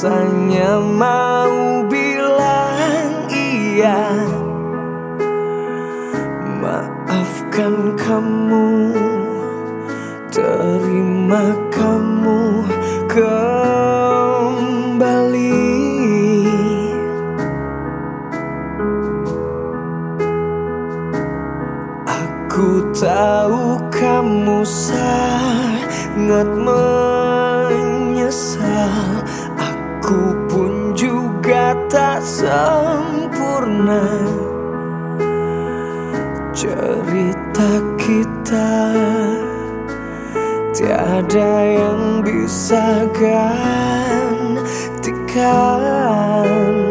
rasanya mau bilang iya. Maafkan kamu, terima kamu kembali. Aku tahu kamu sangat menyesal. Aku pun juga tak sempurna. Cerita kita tiada yang bisa gantikan.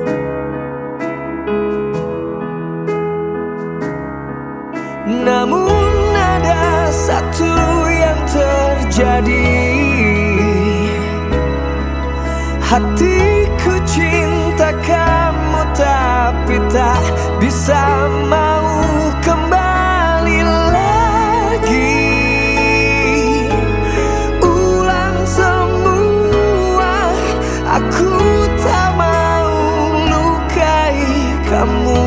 Namun ada satu yang terjadi. Hatiku cinta kamu tapi tak bisa mau kembali lagi. Ulang semua, aku tak mau lukai kamu.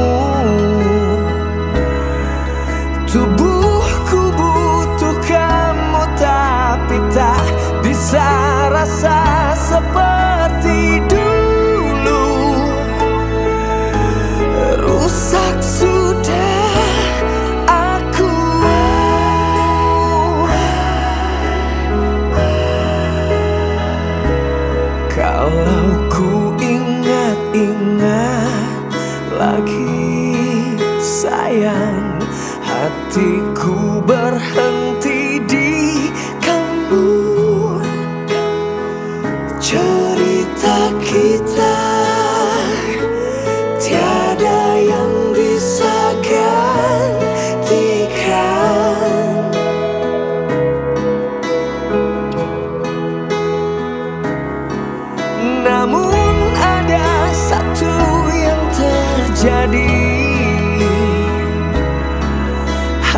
Tubuhku butuh kamu tapi tak bisa rasa seperti dulu. Rusak sudah aku. Kalau ku ingat-ingat lagi sayang, hatiku berhenti di kamu. Cerita kita tiada yang bisa gantikan. Namun ada satu yang terjadi.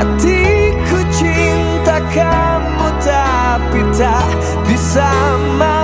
Hatiku cinta kamu tapi tak bisa mau